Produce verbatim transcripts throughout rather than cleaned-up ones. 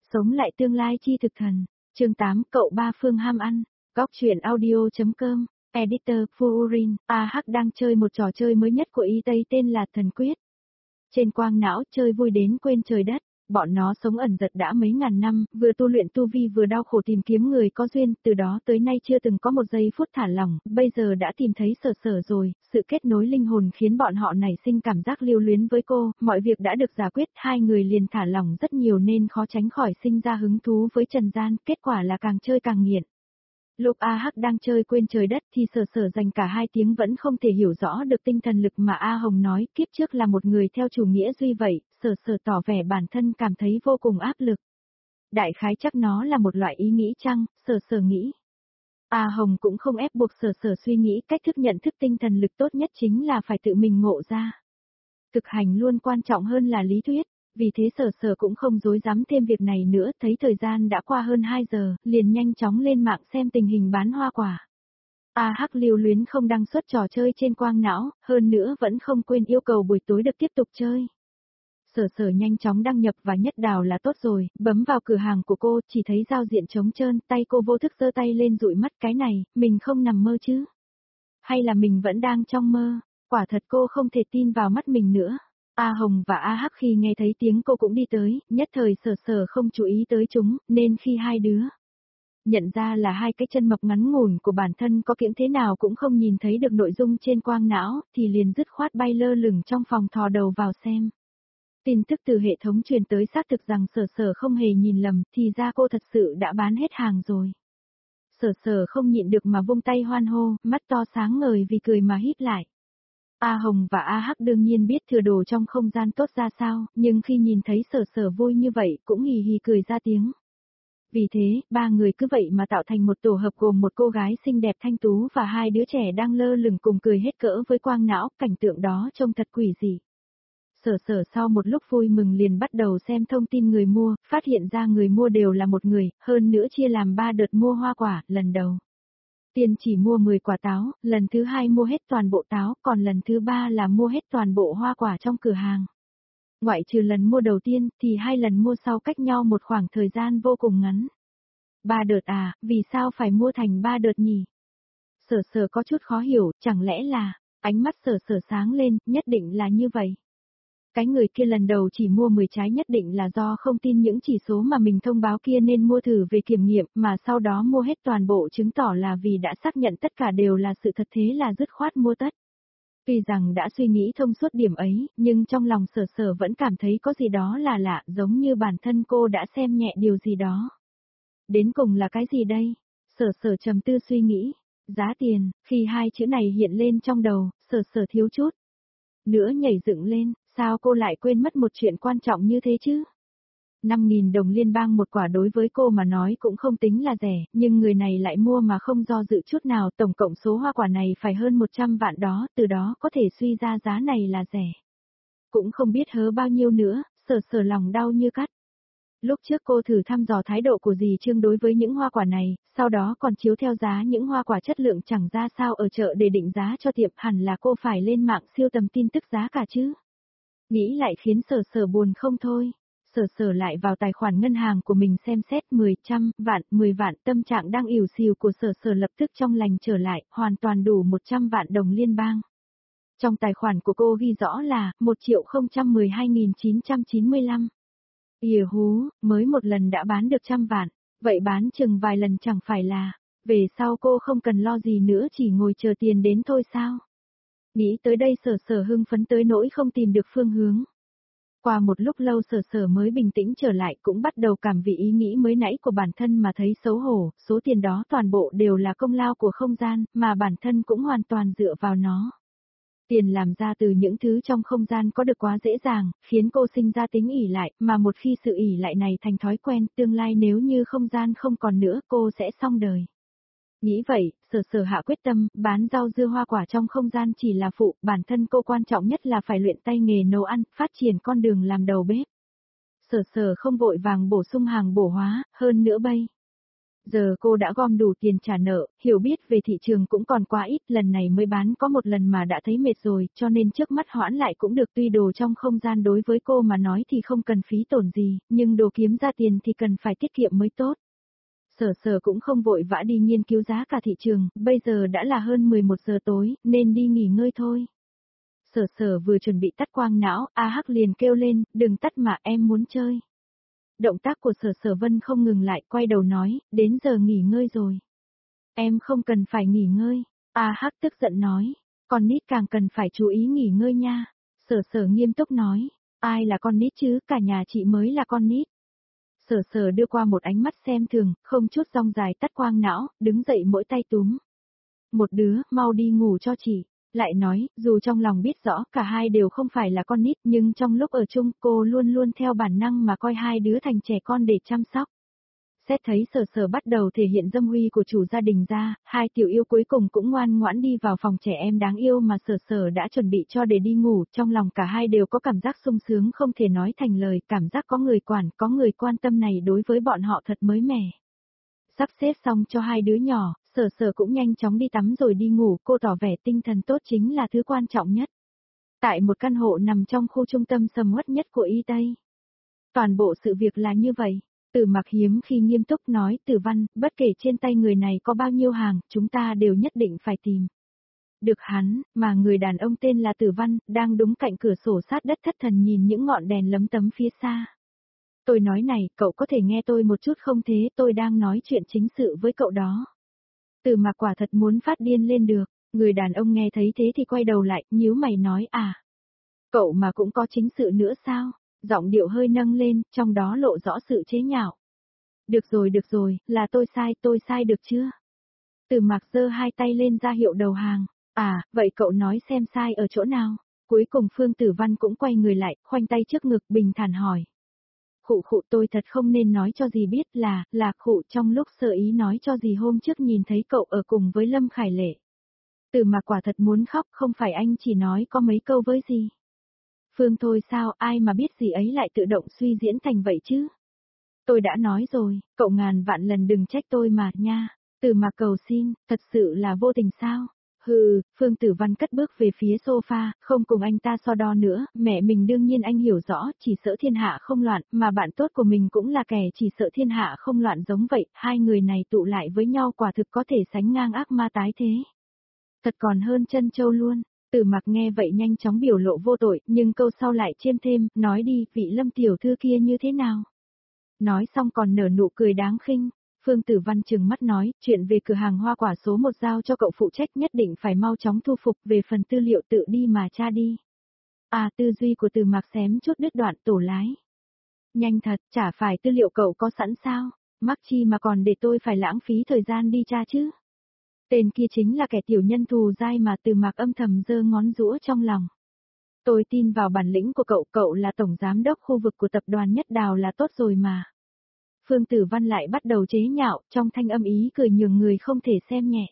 Sống lại tương lai chi thực thần. Chương tám, cậu ba Phương ham ăn. Góc truyện audio.com. Editor Furin. a hát đang chơi một trò chơi mới nhất của y Tây tên là Thần Quyết. Trên quang não chơi vui đến quên trời đất. Bọn nó sống ẩn giật đã mấy ngàn năm, vừa tu luyện tu vi vừa đau khổ tìm kiếm người có duyên, từ đó tới nay chưa từng có một giây phút thả lỏng, bây giờ đã tìm thấy sở sở rồi, sự kết nối linh hồn khiến bọn họ nảy sinh cảm giác lưu luyến với cô, mọi việc đã được giải quyết, hai người liền thả lỏng rất nhiều nên khó tránh khỏi sinh ra hứng thú với trần gian, kết quả là càng chơi càng nghiện. Lúc a hát đang chơi quên trời đất thì sở sở dành cả hai tiếng vẫn không thể hiểu rõ được tinh thần lực mà A Hồng nói, kiếp trước là một người theo chủ nghĩa duy vậy, sở sở tỏ vẻ bản thân cảm thấy vô cùng áp lực. Đại khái chắc nó là một loại ý nghĩ chăng, sở sở nghĩ. A Hồng cũng không ép buộc sở sở suy nghĩ, cách thức nhận thức tinh thần lực tốt nhất chính là phải tự mình ngộ ra. Thực hành luôn quan trọng hơn là lý thuyết. Vì thế sở sở cũng không dối dám thêm việc này nữa, thấy thời gian đã qua hơn hai giờ, liền nhanh chóng lên mạng xem tình hình bán hoa quả. A hát lưu luyến không đăng xuất trò chơi trên quang não, hơn nữa vẫn không quên yêu cầu buổi tối được tiếp tục chơi. Sở sở nhanh chóng đăng nhập và nhất đào là tốt rồi, bấm vào cửa hàng của cô, chỉ thấy giao diện trống trơn, tay cô vô thức giơ tay lên dụi mắt, cái này, mình không nằm mơ chứ? Hay là mình vẫn đang trong mơ? Quả thật cô không thể tin vào mắt mình nữa. A Hồng và A Hắc khi nghe thấy tiếng cô cũng đi tới, nhất thời sở sở không chú ý tới chúng, nên khi hai đứa nhận ra là hai cái chân mập ngắn ngủn của bản thân có kiễng thế nào cũng không nhìn thấy được nội dung trên quang não, thì liền dứt khoát bay lơ lửng trong phòng thò đầu vào xem. Tin tức từ hệ thống truyền tới xác thực rằng sở sở không hề nhìn lầm, thì ra cô thật sự đã bán hết hàng rồi. Sở sở không nhịn được mà vung tay hoan hô, mắt to sáng ngời vì cười mà híp lại. A Hồng và A Hắc đương nhiên biết thừa đồ trong không gian tốt ra sao, nhưng khi nhìn thấy sở sở vui như vậy cũng hì hì cười ra tiếng. Vì thế, ba người cứ vậy mà tạo thành một tổ hợp gồm một cô gái xinh đẹp thanh tú và hai đứa trẻ đang lơ lửng cùng cười hết cỡ với quang não, cảnh tượng đó trông thật quỷ dị. Sở sở sau một lúc vui mừng liền bắt đầu xem thông tin người mua, phát hiện ra người mua đều là một người, hơn nữa chia làm ba đợt mua hoa quả, lần đầu tiên chỉ mua mười quả táo, lần thứ hai mua hết toàn bộ táo, còn lần thứ ba là mua hết toàn bộ hoa quả trong cửa hàng. Ngoại trừ lần mua đầu tiên, thì hai lần mua sau cách nhau một khoảng thời gian vô cùng ngắn. Ba đợt à, vì sao phải mua thành ba đợt nhỉ? Sở sở có chút khó hiểu, chẳng lẽ là, ánh mắt sở sở sáng lên, nhất định là như vậy. Cái người kia lần đầu chỉ mua mười trái nhất định là do không tin những chỉ số mà mình thông báo kia nên mua thử về kiểm nghiệm, mà sau đó mua hết toàn bộ chứng tỏ là vì đã xác nhận tất cả đều là sự thật, thế là dứt khoát mua tất. Tuy rằng đã suy nghĩ thông suốt điểm ấy, nhưng trong lòng sở sở vẫn cảm thấy có gì đó là lạ, giống như bản thân cô đã xem nhẹ điều gì đó. Đến cùng là cái gì đây? Sở sở trầm tư suy nghĩ. Giá tiền, khi hai chữ này hiện lên trong đầu, sở sở thiếu chút nữa nhảy dựng lên, sao cô lại quên mất một chuyện quan trọng như thế chứ? năm nghìn đồng liên bang một quả đối với cô mà nói cũng không tính là rẻ, nhưng người này lại mua mà không do dự chút nào, tổng cộng số hoa quả này phải hơn một trăm vạn đó, từ đó có thể suy ra giá này là rẻ. Cũng không biết hớ bao nhiêu nữa, sở sở lòng đau như cắt. Lúc trước cô thử thăm dò thái độ của dì Trương đối với những hoa quả này, sau đó còn chiếu theo giá những hoa quả chất lượng chẳng ra sao ở chợ để định giá cho tiệm, hẳn là cô phải lên mạng siêu tầm tin tức giá cả chứ. Nghĩ lại khiến sở sở buồn không thôi. Sở sở lại vào tài khoản ngân hàng của mình xem xét mười, trăm, vạn, mười vạn, tâm trạng đang ỉu xìu của sở sở lập tức trong lành trở lại, hoàn toàn đủ một trăm vạn đồng liên bang. Trong tài khoản của cô ghi rõ là một triệu không trăm mười hai nghìn chín trăm chín mươi lăm. Ỉa hú, mới một lần đã bán được trăm vạn, vậy bán chừng vài lần chẳng phải là, về sau cô không cần lo gì nữa, chỉ ngồi chờ tiền đến thôi sao? Nghĩ tới đây sở sở hưng phấn tới nỗi không tìm được phương hướng. Qua một lúc lâu sở sở mới bình tĩnh trở lại, cũng bắt đầu cảm vị ý nghĩ mới nãy của bản thân mà thấy xấu hổ, số tiền đó toàn bộ đều là công lao của không gian, mà bản thân cũng hoàn toàn dựa vào nó. Tiền làm ra từ những thứ trong không gian có được quá dễ dàng, khiến cô sinh ra tính ỷ lại, mà một khi sự ỷ lại này thành thói quen, tương lai nếu như không gian không còn nữa cô sẽ xong đời. Nghĩ vậy, sở sở hạ quyết tâm, bán rau dưa hoa quả trong không gian chỉ là phụ, bản thân cô quan trọng nhất là phải luyện tay nghề nấu ăn, phát triển con đường làm đầu bếp. Sở sở không vội vàng bổ sung hàng bổ hóa, hơn nữa bây Giờ cô đã gom đủ tiền trả nợ, hiểu biết về thị trường cũng còn quá ít, lần này mới bán có một lần mà đã thấy mệt rồi, cho nên trước mắt hoãn lại cũng được, tuy đồ trong không gian đối với cô mà nói thì không cần phí tổn gì, nhưng đồ kiếm ra tiền thì cần phải tiết kiệm mới tốt. Sở Sở cũng không vội vã đi nghiên cứu giá cả thị trường, bây giờ đã là hơn mười một giờ tối, nên đi nghỉ ngơi thôi. Sở Sở vừa chuẩn bị tắt quang não, A Hắc liền kêu lên, đừng tắt mà em muốn chơi. Động tác của Sở Sở Vân không ngừng lại, quay đầu nói, đến giờ nghỉ ngơi rồi. Em không cần phải nghỉ ngơi, A Hắc tức giận nói, con nít càng cần phải chú ý nghỉ ngơi nha. Sở Sở nghiêm túc nói, ai là con nít chứ, cả nhà chị mới là con nít. Sở Sở đưa qua một ánh mắt xem thường, không chút rong dài tắt quang não, đứng dậy mỗi tay túm. Một đứa, mau đi ngủ cho chị. Lại nói, dù trong lòng biết rõ cả hai đều không phải là con nít, nhưng trong lúc ở chung cô luôn luôn theo bản năng mà coi hai đứa thành trẻ con để chăm sóc. Xét thấy Sở Sở bắt đầu thể hiện dâm uy của chủ gia đình ra, hai tiểu yêu cuối cùng cũng ngoan ngoãn đi vào phòng trẻ em đáng yêu mà Sở Sở đã chuẩn bị cho để đi ngủ, trong lòng cả hai đều có cảm giác sung sướng không thể nói thành lời, cảm giác có người quản, có người quan tâm này đối với bọn họ thật mới mẻ. Sắp xếp xong cho hai đứa nhỏ, Sở Sở cũng nhanh chóng đi tắm rồi đi ngủ, cô tỏ vẻ tinh thần tốt chính là thứ quan trọng nhất. Tại một căn hộ nằm trong khu trung tâm sầm uất nhất của Y Tây. Toàn bộ sự việc là như vậy. Từ Mặc hiếm khi nghiêm túc nói, Tử Văn, bất kể trên tay người này có bao nhiêu hàng, chúng ta đều nhất định phải tìm được hắn, mà người đàn ông tên là Tử Văn, đang đúng cạnh cửa sổ sát đất thất thần nhìn những ngọn đèn lấm tấm phía xa. Tôi nói này, cậu có thể nghe tôi một chút không thế, tôi đang nói chuyện chính sự với cậu đó. Từ Mặc quả thật muốn phát điên lên được, người đàn ông nghe thấy thế thì quay đầu lại, nhíu mày nói à. Cậu mà cũng có chính sự nữa sao? Giọng điệu hơi nâng lên, trong đó lộ rõ sự chế nhạo. Được rồi được rồi, là tôi sai, tôi sai được chưa? Từ Mặc giơ hai tay lên ra hiệu đầu hàng. À, vậy cậu nói xem sai ở chỗ nào? Cuối cùng Phương Tử Văn cũng quay người lại, khoanh tay trước ngực bình thản hỏi. Khụ khụ tôi thật không nên nói cho gì biết là, là khụ trong lúc sơ ý nói cho gì hôm trước nhìn thấy cậu ở cùng với Lâm Khải Lệ. Từ Mặc quả thật muốn khóc, không phải anh chỉ nói có mấy câu với gì. Phương thôi sao, ai mà biết gì ấy lại tự động suy diễn thành vậy chứ? Tôi đã nói rồi, cậu ngàn vạn lần đừng trách tôi mà, nha. Từ Mặc cầu xin, thật sự là vô tình sao? Hừ, Phương Tử Văn cất bước về phía sofa, không cùng anh ta so đo nữa, mẹ mình đương nhiên anh hiểu rõ, chỉ sợ thiên hạ không loạn, mà bạn tốt của mình cũng là kẻ chỉ sợ thiên hạ không loạn giống vậy, hai người này tụ lại với nhau quả thực có thể sánh ngang ác ma tái thế. Thật còn hơn chân châu luôn. Từ Mặc nghe vậy nhanh chóng biểu lộ vô tội, nhưng câu sau lại chiêm thêm, nói đi, vị Lâm tiểu thư kia như thế nào? Nói xong còn nở nụ cười đáng khinh. Phương Tử Văn trừng mắt nói, chuyện về cửa hàng hoa quả số một giao cho cậu phụ trách, nhất định phải mau chóng thu phục, về phần tư liệu tự đi mà tra đi. À, tư duy của Từ Mặc xém chút đứt đoạn tổ lái. Nhanh thật, chả phải tư liệu cậu có sẵn sao? Mắc chi mà còn để tôi phải lãng phí thời gian đi tra chứ? Tên kia chính là kẻ tiểu nhân thù dai mà Từ Mặc âm thầm giơ ngón giũa trong lòng. Tôi tin vào bản lĩnh của cậu, cậu là tổng giám đốc khu vực của tập đoàn Nhất Đào là tốt rồi mà. Phương Tử Văn lại bắt đầu chế nhạo, trong thanh âm ý cười nhường người không thể xem nhẹ.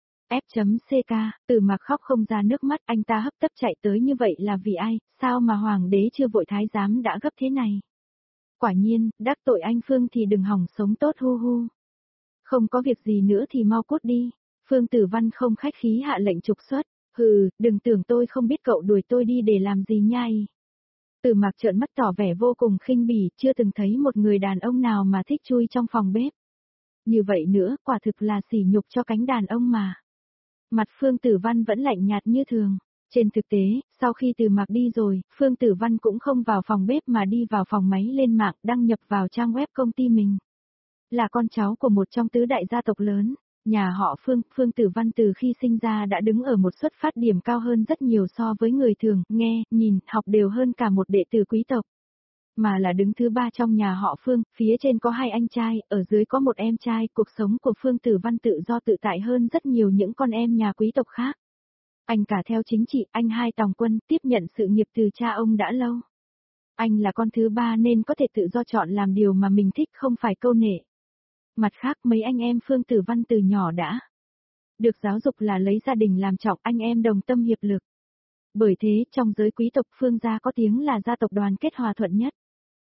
F.ck, Từ Mặc khóc không ra nước mắt, anh ta hấp tấp chạy tới như vậy là vì ai, sao mà hoàng đế chưa vội thái giám đã gấp thế này? Quả nhiên, đắc tội anh Phương thì đừng hỏng sống tốt hu hu. Không có việc gì nữa thì mau cút đi. Phương Tử Văn không khách khí hạ lệnh trục xuất. Hừ, đừng tưởng tôi không biết cậu đuổi tôi đi để làm gì nhai. Từ Mặc trợn mắt tỏ vẻ vô cùng khinh bỉ, chưa từng thấy một người đàn ông nào mà thích chui trong phòng bếp. Như vậy nữa, quả thực là sỉ nhục cho cánh đàn ông mà. Mặt Phương Tử Văn vẫn lạnh nhạt như thường. Trên thực tế, sau khi Từ Mặc đi rồi, Phương Tử Văn cũng không vào phòng bếp mà đi vào phòng máy lên mạng, đăng nhập vào trang web công ty mình. Là con cháu của một trong tứ đại gia tộc lớn. Nhà họ Phương, Phương Tử Văn từ khi sinh ra đã đứng ở một xuất phát điểm cao hơn rất nhiều so với người thường, nghe, nhìn, học đều hơn cả một đệ tử quý tộc. Mà là đứng thứ ba trong nhà họ Phương, phía trên có hai anh trai, ở dưới có một em trai, cuộc sống của Phương Tử Văn tự do tự tại hơn rất nhiều những con em nhà quý tộc khác. Anh cả theo chính trị, anh hai tòng quân, tiếp nhận sự nghiệp từ cha ông đã lâu. Anh là con thứ ba nên có thể tự do chọn làm điều mà mình thích, không phải câu nệ. Mặt khác mấy anh em Phương Tử Văn từ nhỏ đã được giáo dục là lấy gia đình làm trọng, anh em đồng tâm hiệp lực. Bởi thế, trong giới quý tộc Phương gia có tiếng là gia tộc đoàn kết hòa thuận nhất.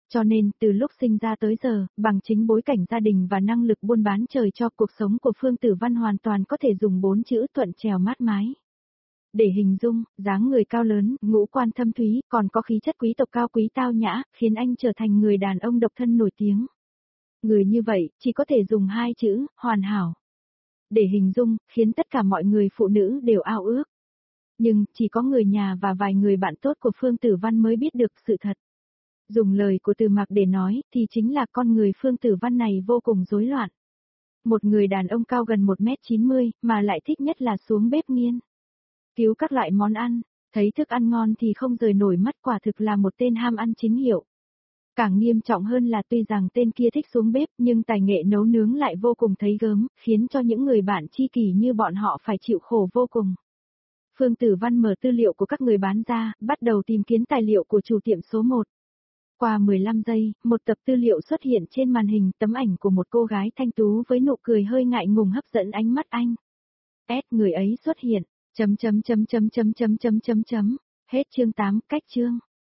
Cho nên, từ lúc sinh ra tới giờ, bằng chính bối cảnh gia đình và năng lực buôn bán trời cho cuộc sống của Phương Tử Văn hoàn toàn có thể dùng bốn chữ thuận trèo mát mái. Để hình dung, dáng người cao lớn, ngũ quan thâm thúy, còn có khí chất quý tộc cao quý tao nhã, khiến anh trở thành người đàn ông độc thân nổi tiếng. Người như vậy, chỉ có thể dùng hai chữ, hoàn hảo. Để hình dung, khiến tất cả mọi người phụ nữ đều ao ước. Nhưng, chỉ có người nhà và vài người bạn tốt của Phương Tử Văn mới biết được sự thật. Dùng lời của Từ Mạc để nói, thì chính là con người Phương Tử Văn này vô cùng rối loạn. Một người đàn ông cao gần một mét chín mươi, mà lại thích nhất là xuống bếp nghiên cứu các loại món ăn, thấy thức ăn ngon thì không rời nổi mắt, quả thực là một tên ham ăn chính hiệu. Càng nghiêm trọng hơn là tuy rằng tên kia thích xuống bếp nhưng tài nghệ nấu nướng lại vô cùng thấy gớm, khiến cho những người bạn tri kỷ như bọn họ phải chịu khổ vô cùng. Phương Tử Văn mở tư liệu của các người bán ra, bắt đầu tìm kiếm tài liệu của chủ tiệm số một. Qua mười lăm giây, một tập tư liệu xuất hiện trên màn hình, tấm ảnh của một cô gái thanh tú với nụ cười hơi ngại ngùng hấp dẫn ánh mắt anh. S người ấy xuất hiện, chấm chấm chấm chấm chấm chấm chấm chấm chấm. Hết chương tám, cách chương.